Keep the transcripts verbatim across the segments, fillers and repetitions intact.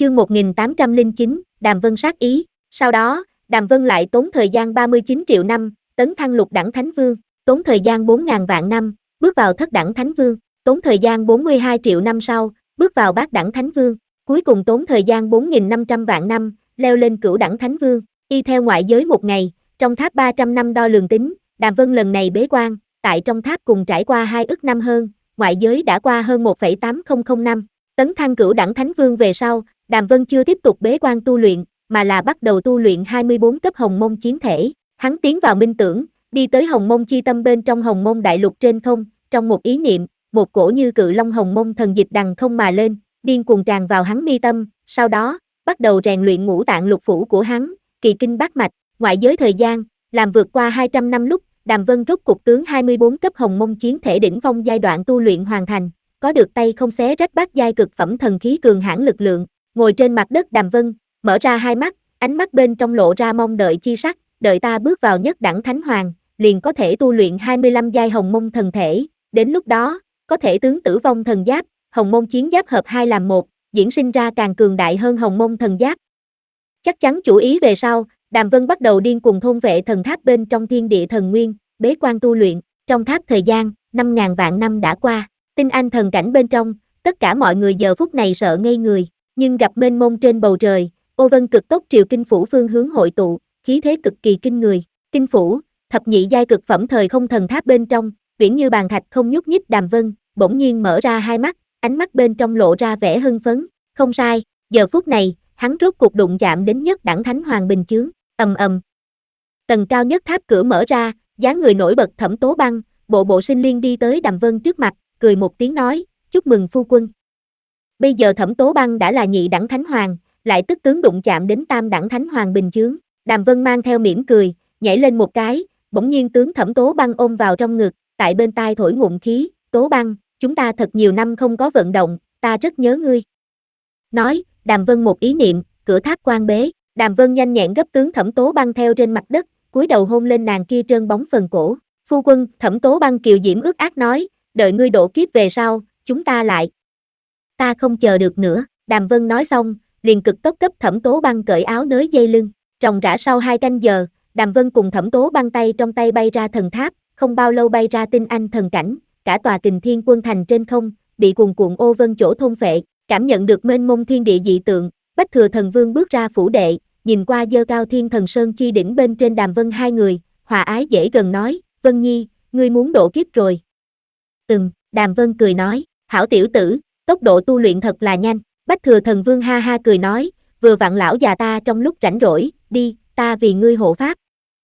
Chương một nghìn tám trăm lẻ chín, Đàm Vân sát ý. Sau đó, Đàm Vân lại tốn thời gian ba mươi chín triệu năm, tấn thăng lục đẳng Thánh Vương, tốn thời gian bốn nghìn vạn năm, bước vào thất đẳng Thánh Vương, tốn thời gian bốn mươi hai triệu năm sau, bước vào bát đẳng Thánh Vương, cuối cùng tốn thời gian bốn nghìn năm trăm vạn năm, leo lên cửu đẳng Thánh Vương. Y theo ngoại giới một ngày, trong tháp ba trăm năm đo lường tính, Đàm Vân lần này bế quan, tại trong tháp cùng trải qua hai ức năm hơn, ngoại giới đã qua hơn một phẩy tám không năm. Tấn thăng cửu đẳng Thánh Vương về sau, Đàm Vân chưa tiếp tục bế quan tu luyện, mà là bắt đầu tu luyện hai mươi bốn cấp Hồng Mông Chiến Thể. Hắn tiến vào minh tưởng, đi tới Hồng Mông Chi Tâm bên trong Hồng Mông Đại Lục trên không, trong một ý niệm, một cổ như cự long Hồng Mông thần dịch đằng không mà lên, điên cuồng tràn vào hắn mi tâm, sau đó, bắt đầu rèn luyện ngũ tạng lục phủ của hắn, kỳ kinh bát mạch, ngoại giới thời gian, làm vượt qua hai trăm năm lúc, Đàm Vân rút cục tướng hai mươi bốn cấp Hồng Mông Chiến Thể đỉnh phong giai đoạn tu luyện hoàn thành, có được tay không xé rách bát giai cực phẩm thần khí cường hãn lực lượng, ngồi trên mặt đất Đàm Vân, mở ra hai mắt, ánh mắt bên trong lộ ra mong đợi chi sắc, đợi ta bước vào nhất đẳng Thánh Hoàng, liền có thể tu luyện hai mươi lăm giai Hồng Mông thần thể, đến lúc đó, có thể tướng Tử Vong thần giáp, Hồng Mông chiến giáp hợp hai làm một, diễn sinh ra càng cường đại hơn Hồng Mông thần giáp. Chắc chắn chủ ý về sau, Đàm Vân bắt đầu điên cuồng thôn vệ thần tháp bên trong thiên địa thần nguyên, bế quan tu luyện, trong tháp thời gian, năm nghìn vạn năm đã qua, tinh anh thần cảnh bên trong, tất cả mọi người giờ phút này sợ ngây người, nhưng gặp mênh mông trên bầu trời, ô vân cực tốc triều kinh phủ phương hướng hội tụ, khí thế cực kỳ kinh người, kinh phủ, thập nhị giai cực phẩm thời không thần tháp bên trong, viễn như bàn thạch không nhúc nhích. Đàm Vân, bỗng nhiên mở ra hai mắt, ánh mắt bên trong lộ ra vẻ hưng phấn, không sai, giờ phút này, hắn rốt cuộc đụng chạm đến nhất đẳng Thánh Hoàng bình chướng, ầm ầm. Tầng cao nhất tháp cửa mở ra, dáng người nổi bật Thẩm Tố Băng, bộ bộ sinh liên đi tới Đàm Vân trước mặt, cười một tiếng nói, chúc mừng phu quân. Bây giờ Thẩm Tố Băng đã là nhị đẳng Thánh Hoàng, lại tức tướng đụng chạm đến tam đẳng Thánh Hoàng bình chướng, Đàm Vân mang theo mỉm cười, nhảy lên một cái, bỗng nhiên tướng Thẩm Tố Băng ôm vào trong ngực, tại bên tai thổi ngụm khí, Tố Băng, chúng ta thật nhiều năm không có vận động, ta rất nhớ ngươi. Nói, Đàm Vân một ý niệm, cửa tháp quan bế, Đàm Vân nhanh nhẹn gấp tướng Thẩm Tố Băng theo trên mặt đất, cúi đầu hôn lên nàng kia trơn bóng phần cổ. Phu quân, Thẩm Tố Băng kiều diễm ước ác nói, đợi ngươi độ kiếp về sau, chúng ta lại. Ta không chờ được nữa, Đàm Vân nói xong, liền cực tốc cấp Thẩm Tố Băng cởi áo nới dây lưng, ròng rã sau hai canh giờ, Đàm Vân cùng Thẩm Tố Băng tay trong tay bay ra thần tháp, không bao lâu bay ra tinh anh thần cảnh, cả tòa Kình Thiên Quân Thành trên không, bị cuồn cuộn ô vân chỗ thôn phệ, cảm nhận được mênh mông thiên địa dị tượng, Bách Thừa Thần Vương bước ra phủ đệ, nhìn qua dơ cao Thiên Thần Sơn chi đỉnh bên trên Đàm Vân hai người, hòa ái dễ gần nói, Vân Nhi, ngươi muốn độ kiếp rồi. Ừm, Đàm Vân cười nói, hảo tiểu tử, tốc độ tu luyện thật là nhanh. Bách Thừa Thần Vương ha ha cười nói, vừa vặn lão già ta trong lúc rảnh rỗi, đi, ta vì ngươi hộ pháp.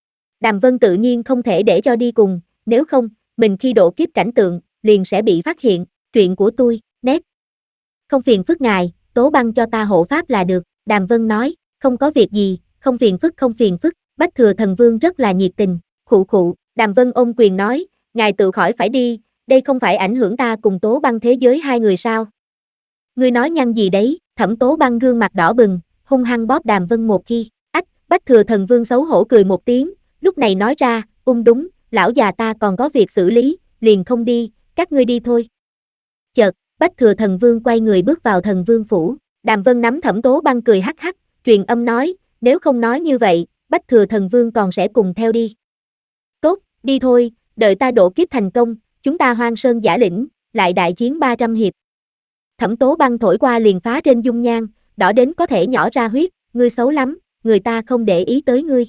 Đàm Vân tự nhiên không thể để cho đi cùng, nếu không, mình khi độ kiếp cảnh tượng, liền sẽ bị phát hiện, chuyện của tôi, nét. Không phiền phức ngài, Tố Băng cho ta hộ pháp là được, Đàm Vân nói, không có việc gì, không phiền phức không phiền phức, Bách Thừa Thần Vương rất là nhiệt tình, khụ khụ, Đàm Vân ôm quyền nói, ngài tự khỏi phải đi, đây không phải ảnh hưởng ta cùng Tố Băng thế giới hai người sao. Ngươi nói nhăng gì đấy, Thẩm Tố Băng gương mặt đỏ bừng, hung hăng bóp Đàm Vân một khi, ách, Bách Thừa Thần Vương xấu hổ cười một tiếng, lúc này nói ra, ung đúng, lão già ta còn có việc xử lý, liền không đi, các ngươi đi thôi. Chợt, Bách Thừa Thần Vương quay người bước vào Thần Vương phủ, Đàm Vân nắm Thẩm Tố Băng cười hắc hắc, truyền âm nói, nếu không nói như vậy, Bách Thừa Thần Vương còn sẽ cùng theo đi. Tốt, đi thôi, đợi ta độ kiếp thành công, chúng ta hoang sơn giả lĩnh, lại đại chiến ba trăm hiệp. Thẩm Tố Băng thổi qua liền phá trên dung nhan, đỏ đến có thể nhỏ ra huyết, ngươi xấu lắm, người ta không để ý tới ngươi.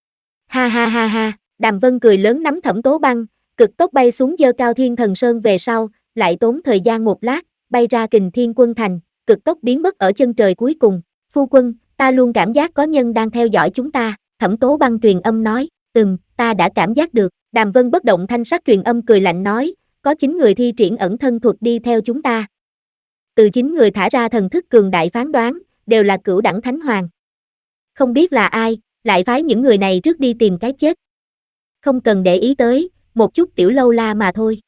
Ha ha ha ha, Đàm Vân cười lớn nắm Thẩm Tố Băng, cực tốc bay xuống dơ cao Thiên Thần Sơn về sau, lại tốn thời gian một lát, bay ra Kình Thiên Quân Thành, cực tốc biến mất ở chân trời cuối cùng. Phu quân, ta luôn cảm giác có nhân đang theo dõi chúng ta, Thẩm Tố Băng truyền âm nói, ừm, ta đã cảm giác được. Đàm Vân bất động thanh sắc truyền âm cười lạnh nói, có chín người thi triển ẩn thân thuật đi theo chúng ta. Từ chín người thả ra thần thức cường đại phán đoán, đều là cửu đẳng Thánh Hoàng. Không biết là ai, lại phái những người này trước đi tìm cái chết. Không cần để ý tới, một chút tiểu lâu la mà thôi.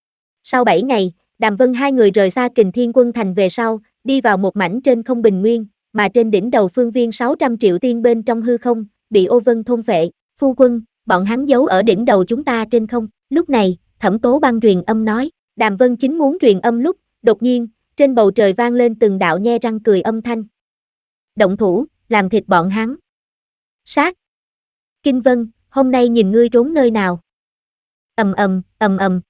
Sau bảy ngày, Đàm Vân hai người rời xa Kình Thiên Quân Thành về sau, đi vào một mảnh trên không bình nguyên, mà trên đỉnh đầu phương viên sáu trăm triệu tiên bên trong hư không, bị ô vân thôn phệ. Phu quân, bọn hắn giấu ở đỉnh đầu chúng ta trên không. Lúc này, Thẩm Tố Băng truyền âm nói, Đàm Vân chính muốn truyền âm lúc, đột nhiên, trên bầu trời vang lên từng đạo nhe răng cười âm thanh. động thủ, làm thịt bọn hắn. Sát. Kinh Vân, hôm nay nhìn ngươi trốn nơi nào. Ầm ầm, ầm ầm.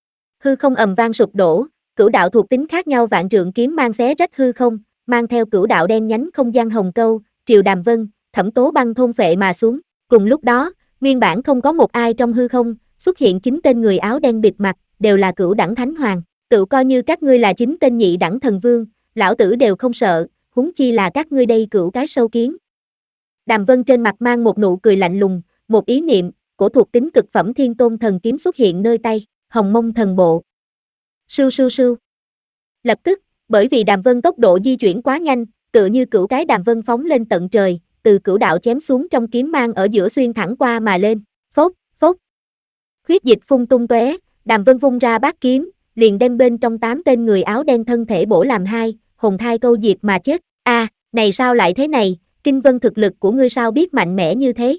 Hư không ầm vang sụp đổ, cửu đạo thuộc tính khác nhau vạn trượng kiếm mang xé rách hư không, mang theo cửu đạo đen nhánh không gian hồng câu, Triều Đàm Vân, Thẩm Tố Băng thôn phệ mà xuống. Cùng lúc đó, nguyên bản không có một ai trong hư không, xuất hiện chín tên người áo đen bịt mặt, đều là cửu đẳng thánh hoàng. Tự coi như các ngươi là chín tên nhị đẳng thần vương, lão tử đều không sợ, huống chi là các ngươi đây cửu cái sâu kiến. Đàm Vân trên mặt mang một nụ cười lạnh lùng, một ý niệm, của thuộc tính cực phẩm thiên tôn thần kiếm xuất hiện nơi tay, Hồng Mông thần bộ. Sưu sưu sưu. Lập tức, bởi vì Đàm Vân tốc độ di chuyển quá nhanh, tựa như cửu cái Đàm Vân phóng lên tận trời, từ cửu đạo chém xuống trong kiếm mang ở giữa xuyên thẳng qua mà lên, phốc, phốc. Huyết dịch phun tung tóe, Đàm Vân vung ra bát kiếm, liền đem bên trong tám tên người áo đen thân thể bổ làm hai, hồn thai câu diệt mà chết. A, à, này sao lại thế này, Kinh Vân thực lực của ngươi sao biết mạnh mẽ như thế?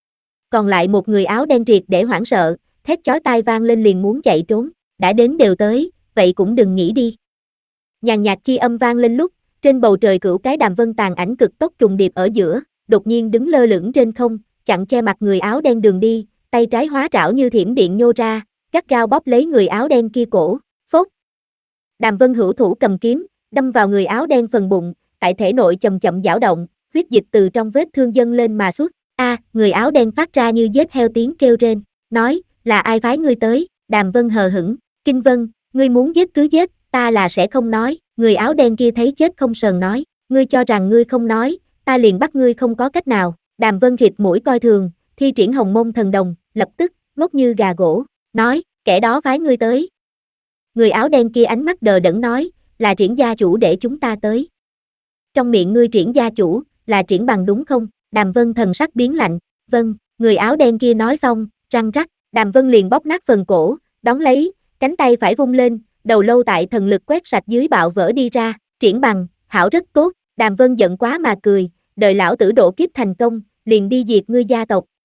Còn lại một người áo đen triệt để hoảng sợ, thét chói tai vang lên liền muốn chạy trốn, đã đến đều tới, vậy cũng đừng nghĩ đi. Nhàn nhạt chi âm vang lên lúc, trên bầu trời cửu cái Đàm Vân tàn ảnh cực tốc trùng điệp ở giữa, đột nhiên đứng lơ lửng trên không, chặn che mặt người áo đen đường đi, tay trái hóa trảo như thiểm điện nhô ra, gắt gao bóp lấy người áo đen kia cổ, phốt. Đàm Vân hữu thủ cầm kiếm, đâm vào người áo đen phần bụng, tại thể nội chậm chậm dao động, huyết dịch từ trong vết thương dâng lên mà xuất. A, à, người áo đen phát ra như giết heo tiếng kêu rên, nói, là ai phái ngươi tới? Đàm Vân hờ hững, Kinh Vân, ngươi muốn giết cứ giết, ta là sẽ không nói. Người áo đen kia thấy chết không sờn nói, ngươi cho rằng ngươi không nói, ta liền bắt ngươi không có cách nào. Đàm Vân khịt mũi coi thường, thi triển Hồng Mông thần đồng, lập tức, ngốc như gà gỗ, nói, kẻ đó phái ngươi tới. Người áo đen kia ánh mắt đờ đẫn nói, là Triển gia chủ để chúng ta tới. Trong miệng ngươi Triển gia chủ, là Triển Bằng đúng không? Đàm Vân thần sắc biến lạnh, vâng, người áo đen kia nói xong, răng rắc, Đàm Vân liền bóp nát phần cổ, đón lấy, cánh tay phải vung lên, đầu lâu tại thần lực quét sạch dưới bạo vỡ đi ra, Triển Bằng, hảo rất tốt, Đàm Vân giận quá mà cười, đợi lão tử độ kiếp thành công, liền đi diệt ngươi gia tộc,